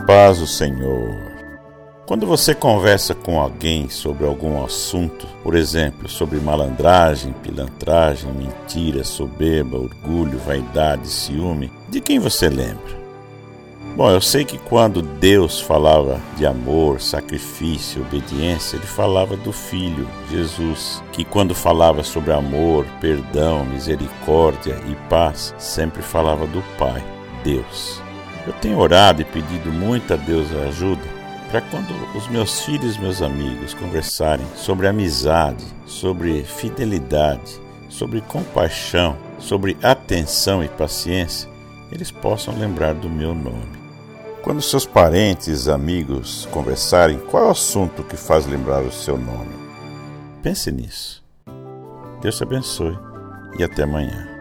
paz do Senhor. Quando você conversa com alguém sobre algum assunto, por exemplo, sobre malandragem, pilantragem, mentira, soberba, orgulho, vaidade, ciúme, de quem você lembra? Bom, eu sei que quando Deus falava de amor, sacrifício, obediência, Ele falava do Filho, Jesus, que quando falava sobre amor, perdão, misericórdia e paz, sempre falava do Pai, Deus. Eu tenho orado e pedido muito a Deus ajuda para quando os meus filhos e meus amigos conversarem sobre amizade, sobre fidelidade, sobre compaixão, sobre atenção e paciência, eles possam lembrar do meu nome. Quando seus parentes, amigos conversarem, qual é o assunto que faz lembrar o seu nome? Pense nisso. Deus te abençoe e até amanhã.